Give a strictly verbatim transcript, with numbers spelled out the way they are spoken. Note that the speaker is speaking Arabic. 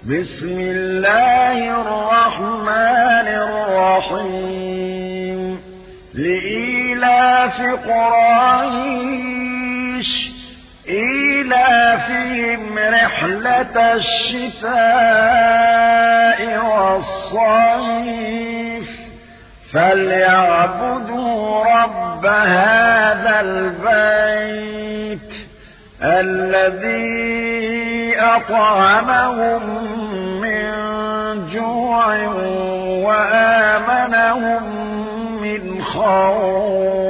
بسم الله الرحمن الرحيم لإيلاف قريش إيلافهم رحلة الشتاء والصيف فليعبدوا رب هذا البيت الذي أطعمهم من جوع وآمنهم من خوف.